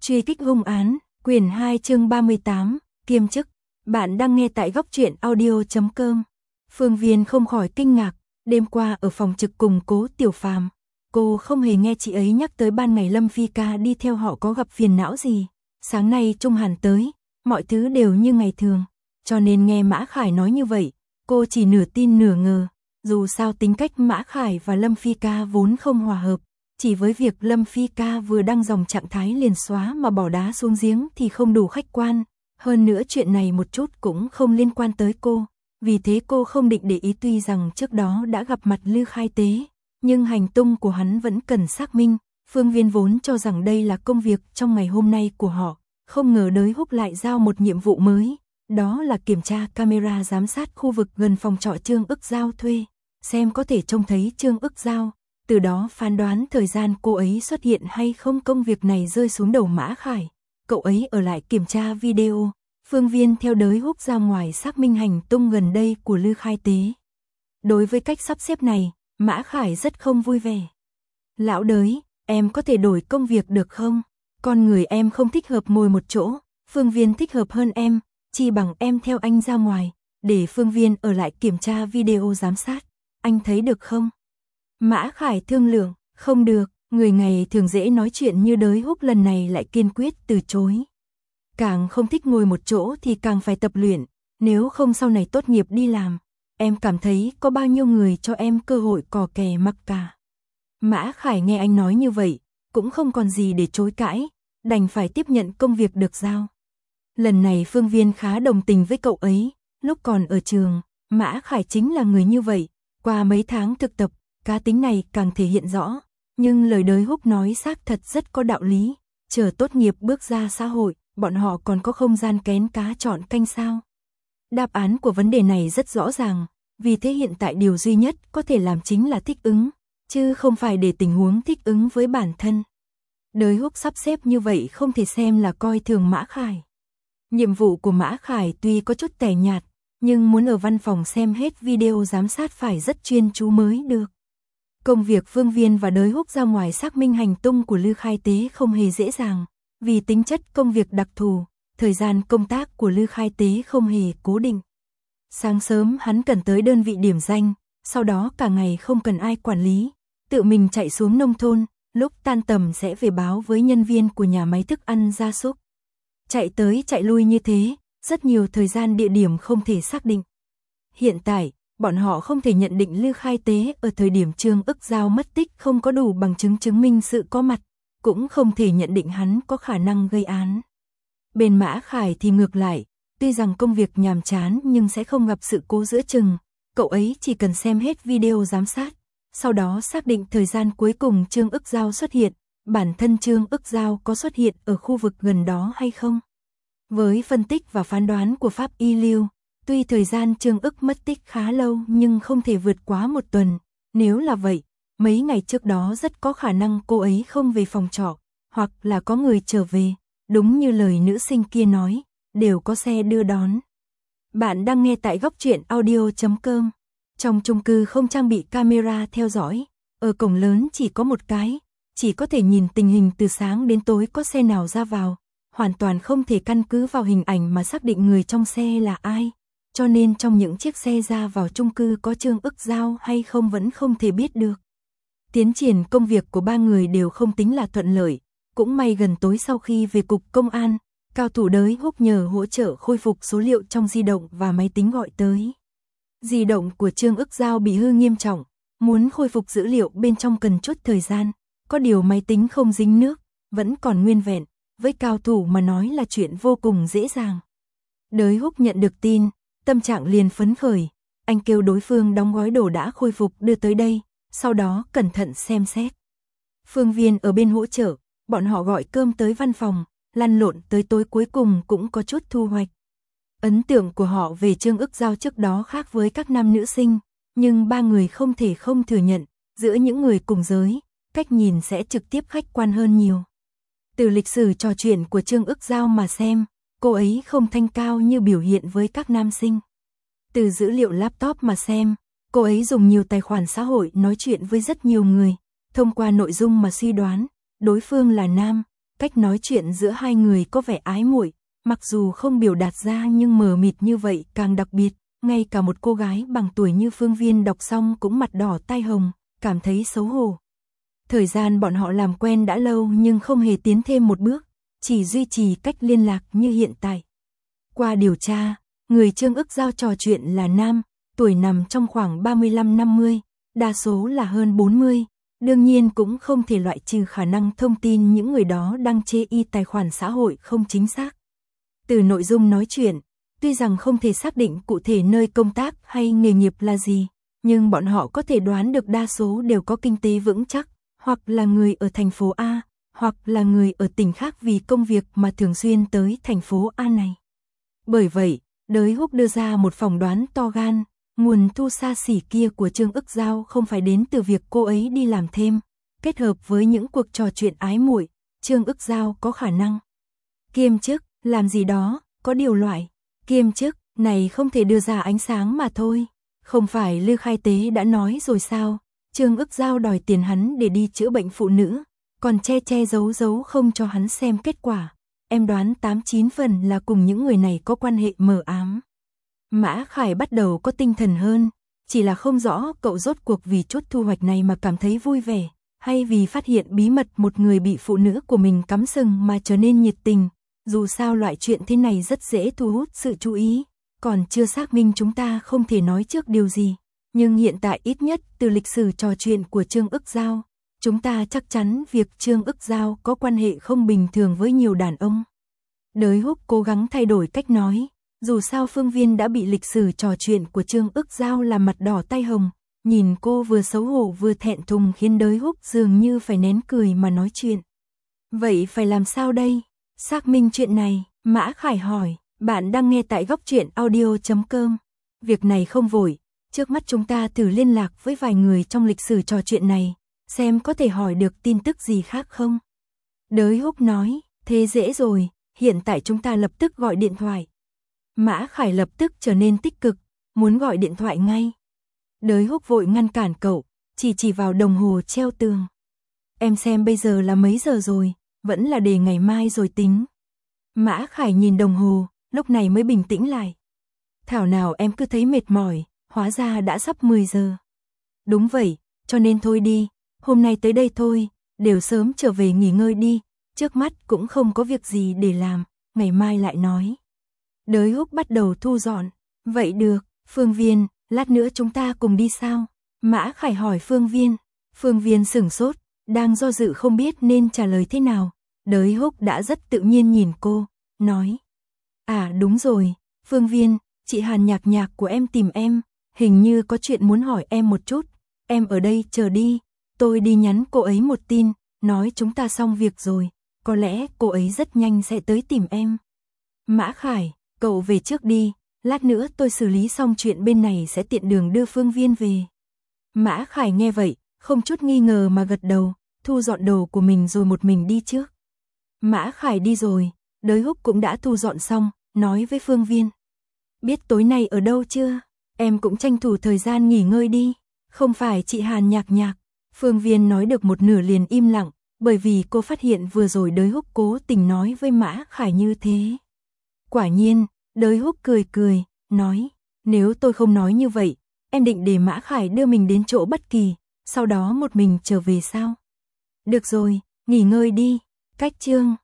Truy kích hung án, quyển 2 chương 38, kiêm chức. Bạn đang nghe tại góc truyện audio.com. Phương Viên không khỏi kinh ngạc, đêm qua ở phòng trực cùng Cố Tiểu Phàm, cô không hề nghe chị ấy nhắc tới ban ngày Lâm Phi ca đi theo họ có gặp phiền não gì. Sáng nay Trung Hàn tới, mọi thứ đều như ngày thường, cho nên nghe Mã Khải nói như vậy, cô chỉ nửa tin nửa ngờ. Dù sao tính cách Mã Khải và Lâm Phi ca vốn không hòa hợp, chỉ với việc Lâm Phi ca vừa đăng dòng trạng thái liền xóa mà bỏ đá xuống giếng thì không đủ khách quan, hơn nữa chuyện này một chút cũng không liên quan tới cô, vì thế cô không định để ý. Tuy rằng trước đó đã gặp mặt Lư Khai Tế, nhưng hành tung của hắn vẫn cần xác minh. Phương Viên vốn cho rằng đây là công việc trong ngày hôm nay của họ, không ngờ Đới Húc lại giao một nhiệm vụ mới, đó là kiểm tra camera giám sát khu vực gần phòng trọ Trương Ức Giao thuê, xem có thể trông thấy Trương Ức Giao, từ đó phán đoán thời gian cô ấy xuất hiện hay không. Công việc này rơi xuống đầu Mã Khải, cậu ấy ở lại kiểm tra video. Phương Viên theo Đới Húc ra ngoài xác minh hành tung gần đây của Lư Khai Tế. Đối với cách sắp xếp này, Mã Khải rất không vui vẻ. Lão Đới, em có thể đổi công việc được không? Con người em không thích hợp ngồi một chỗ, Phương Viên thích hợp hơn em, chi bằng em theo anh ra ngoài, để Phương Viên ở lại kiểm tra video giám sát, anh thấy được không? Mã Khải thương lượng, không được, người ngày thường dễ nói chuyện như Đới Húc lần này lại kiên quyết từ chối. Càng không thích ngồi một chỗ thì càng phải tập luyện, nếu không sau này tốt nghiệp đi làm, em cảm thấy có bao nhiêu người cho em cơ hội cò kè mắc cả. Mã Khải nghe anh nói như vậy, cũng không còn gì để chối cãi, đành phải tiếp nhận công việc được giao. Lần này Phương Viên khá đồng tình với cậu ấy, lúc còn ở trường, Mã Khải chính là người như vậy, qua mấy tháng thực tập, cá tính này càng thể hiện rõ, nhưng lời Đới Húc nói xác thật rất có đạo lý, chờ tốt nghiệp bước ra xã hội, bọn họ còn có không gian kén cá chọn canh sao? Đáp án của vấn đề này rất rõ ràng, vì thế hiện tại điều duy nhất có thể làm chính là thích ứng, chứ không phải để tình huống thích ứng với bản thân. Đới Húc sắp xếp như vậy không thể xem là coi thường Mã Khải. Nhiệm vụ của Mã Khải tuy có chút tẻ nhạt, nhưng muốn ở văn phòng xem hết video giám sát phải rất chuyên chú mới được. Công việc Phương Viên và Đới Húc ra ngoài xác minh hành tung của Lư Khai Tế không hề dễ dàng, vì tính chất công việc đặc thù, thời gian công tác của Lư Khai Tế không hề cố định. Sáng sớm hắn cần tới đơn vị điểm danh, sau đó cả ngày không cần ai quản lý, tự mình chạy xuống nông thôn, lúc tan tầm sẽ về báo với nhân viên của nhà máy thức ăn gia súc. Chạy tới chạy lui như thế, rất nhiều thời gian địa điểm không thể xác định. Hiện tại, bọn họ không thể nhận định Lư Khai Tế ở thời điểm Trương Ức Giao mất tích không có đủ bằng chứng chứng minh sự có mặt, cũng không thể nhận định hắn có khả năng gây án. Bên Mã Khải thì ngược lại, tuy rằng công việc nhàm chán nhưng sẽ không gặp sự cố giữa chừng, cậu ấy chỉ cần xem hết video giám sát, sau đó xác định thời gian cuối cùng Trương Ức Giao xuất hiện, bản thân Trương Ức Giao có xuất hiện ở khu vực gần đó hay không. Với phân tích và phán đoán của Pháp Y Lưu, tuy thời gian Trương Ức mất tích khá lâu nhưng không thể vượt quá một tuần, nếu là vậy, mấy ngày trước đó rất có khả năng cô ấy không về phòng trọ, hoặc là có người trở về, đúng như lời nữ sinh kia nói, đều có xe đưa đón. Bạn đang nghe tại góc truyện audio.com. Trong chung cư không trang bị camera theo dõi, ở cổng lớn chỉ có một cái, chỉ có thể nhìn tình hình từ sáng đến tối có xe nào ra vào, hoàn toàn không thể căn cứ vào hình ảnh mà xác định người trong xe là ai, cho nên trong những chiếc xe ra vào chung cư có Trương Ức Giao hay không vẫn không thể biết được. Tiến triển công việc của ba người đều không tính là thuận lợi, cũng may gần tối sau khi về cục công an, cao thủ Đới Húc nhờ hỗ trợ khôi phục số liệu trong di động và máy tính gọi tới. Di động của Trương Ức Giao bị hư nghiêm trọng, muốn khôi phục dữ liệu bên trong cần chút thời gian, có điều máy tính không dính nước, vẫn còn nguyên vẹn, với cao thủ mà nói là chuyện vô cùng dễ dàng. Đới Húc nhận được tin, tâm trạng liền phấn khởi, anh kêu đối phương đóng gói đồ đã khôi phục đưa tới đây, sau đó cẩn thận xem xét. Phương Viên ở bên hỗ trợ, bọn họ gọi cơm tới văn phòng, lăn lộn tới tối cuối cùng cũng có chút thu hoạch. Ấn tượng của họ về Trương Ức Giao trước đó khác với các nam nữ sinh, nhưng ba người không thể không thừa nhận, giữa những người cùng giới, cách nhìn sẽ trực tiếp khách quan hơn nhiều. Từ lịch sử trò chuyện của Trương Ức Giao mà xem, cô ấy không thanh cao như biểu hiện với các nam sinh. Từ dữ liệu laptop mà xem, cô ấy dùng nhiều tài khoản xã hội nói chuyện với rất nhiều người, thông qua nội dung mà suy đoán, đối phương là nam, cách nói chuyện giữa hai người có vẻ ái muội, mặc dù không biểu đạt ra nhưng mờ mịt như vậy càng đặc biệt, ngay cả một cô gái bằng tuổi như Phương Viên đọc xong cũng mặt đỏ tai hồng, cảm thấy xấu hổ. Thời gian bọn họ làm quen đã lâu nhưng không hề tiến thêm một bước, chỉ duy trì cách liên lạc như hiện tại. Qua điều tra, người Trương Ức Giao trò chuyện là nam, tuổi nằm trong khoảng 35-50, đa số là hơn 40, đương nhiên cũng không thể loại trừ khả năng thông tin những người đó đăng chê y tài khoản xã hội không chính xác. Từ nội dung nói chuyện, tuy rằng không thể xác định cụ thể nơi công tác hay nghề nghiệp là gì, nhưng bọn họ có thể đoán được đa số đều có kinh tế vững chắc, hoặc là người ở thành phố A, hoặc là người ở tỉnh khác vì công việc mà thường xuyên tới thành phố A này. Bởi vậy, Đới Húc đưa ra một phỏng đoán to gan, nguồn thu xa xỉ kia của Trương Ức Giao không phải đến từ việc cô ấy đi làm thêm, kết hợp với những cuộc trò chuyện ái muội, Trương Ức Giao có khả năng kiêm chức, làm gì đó, có điều loại kiêm chức này không thể đưa ra ánh sáng mà thôi. Không phải Lư Khai Tế đã nói rồi sao, Trương Ức Giao đòi tiền hắn để đi chữa bệnh phụ nữ, còn che giấu không cho hắn xem kết quả. Em đoán 8-9 phần là cùng những người này có quan hệ mờ ám. Mã Khải bắt đầu có tinh thần hơn, chỉ là không rõ cậu rốt cuộc vì chút thu hoạch này mà cảm thấy vui vẻ, hay vì phát hiện bí mật một người bị phụ nữ của mình cắm sừng mà trở nên nhiệt tình. Dù sao loại chuyện thế này rất dễ thu hút sự chú ý, còn chưa xác minh chúng ta không thể nói trước điều gì. Nhưng hiện tại ít nhất từ lịch sử trò chuyện của Trương Ức Giao, chúng ta chắc chắn việc Trương Ức Giao có quan hệ không bình thường với nhiều đàn ông. Đới Húc cố gắng thay đổi cách nói, dù sao Phương Viên đã bị lịch sử trò chuyện của Trương Ức Giao làm mặt đỏ tai hồng, nhìn cô vừa xấu hổ vừa thẹn thùng khiến Đới Húc dường như phải nén cười mà nói chuyện. Vậy phải làm sao đây? Xác minh chuyện này, Mã Khải hỏi, bạn đang nghe tại góc truyện audio.com. Việc này không vội, trước mắt chúng ta thử liên lạc với vài người trong lịch sử trò chuyện này, xem có thể hỏi được tin tức gì khác không. Đới Húc nói, thế dễ rồi, hiện tại chúng ta lập tức gọi điện thoại. Mã Khải lập tức trở nên tích cực, muốn gọi điện thoại ngay. Đới Húc vội ngăn cản cậu, chỉ vào đồng hồ treo tường. Em xem bây giờ là mấy giờ rồi, vẫn là để ngày mai rồi tính. Mã Khải nhìn đồng hồ, lúc này mới bình tĩnh lại. Thảo nào em cứ thấy mệt mỏi, hóa ra đã sắp 10 giờ. Đúng vậy, cho nên thôi đi, hôm nay tới đây thôi, đều sớm trở về nghỉ ngơi đi, trước mắt cũng không có việc gì để làm, ngày mai lại nói. Đới Húc bắt đầu thu dọn, vậy được, Phương Viên, lát nữa chúng ta cùng đi sao? Mã Khải hỏi Phương Viên. Phương Viên sửng sốt, đang do dự không biết nên trả lời thế nào. Đới Húc đã rất tự nhiên nhìn cô, nói. À đúng rồi, Phương Viên, chị Hàn Nhạc Nhạc của em tìm em, hình như có chuyện muốn hỏi em một chút. Em ở đây chờ đi, tôi đi nhắn cô ấy một tin, nói chúng ta xong việc rồi, có lẽ cô ấy rất nhanh sẽ tới tìm em. Mã Khải, cậu về trước đi, lát nữa tôi xử lý xong chuyện bên này sẽ tiện đường đưa Phương Viên về. Mã Khải nghe vậy, không chút nghi ngờ mà gật đầu, thu dọn đồ của mình rồi một mình đi trước. Mã Khải đi rồi, Đới Húc cũng đã thu dọn xong, nói với Phương Viên. Biết tối nay ở đâu chưa? Em cũng tranh thủ thời gian nghỉ ngơi đi. Không phải chị Hàn Nhạc Nhạc. Phương Viên nói được một nửa liền im lặng, bởi vì cô phát hiện vừa rồi Đới Húc cố tình nói với Mã Khải như thế. Quả nhiên, Đới Húc cười, nói, nếu tôi không nói như vậy, em định để Mã Khải đưa mình đến chỗ bất kỳ, sau đó một mình trở về sao? Được rồi, nghỉ ngơi đi. Cách chương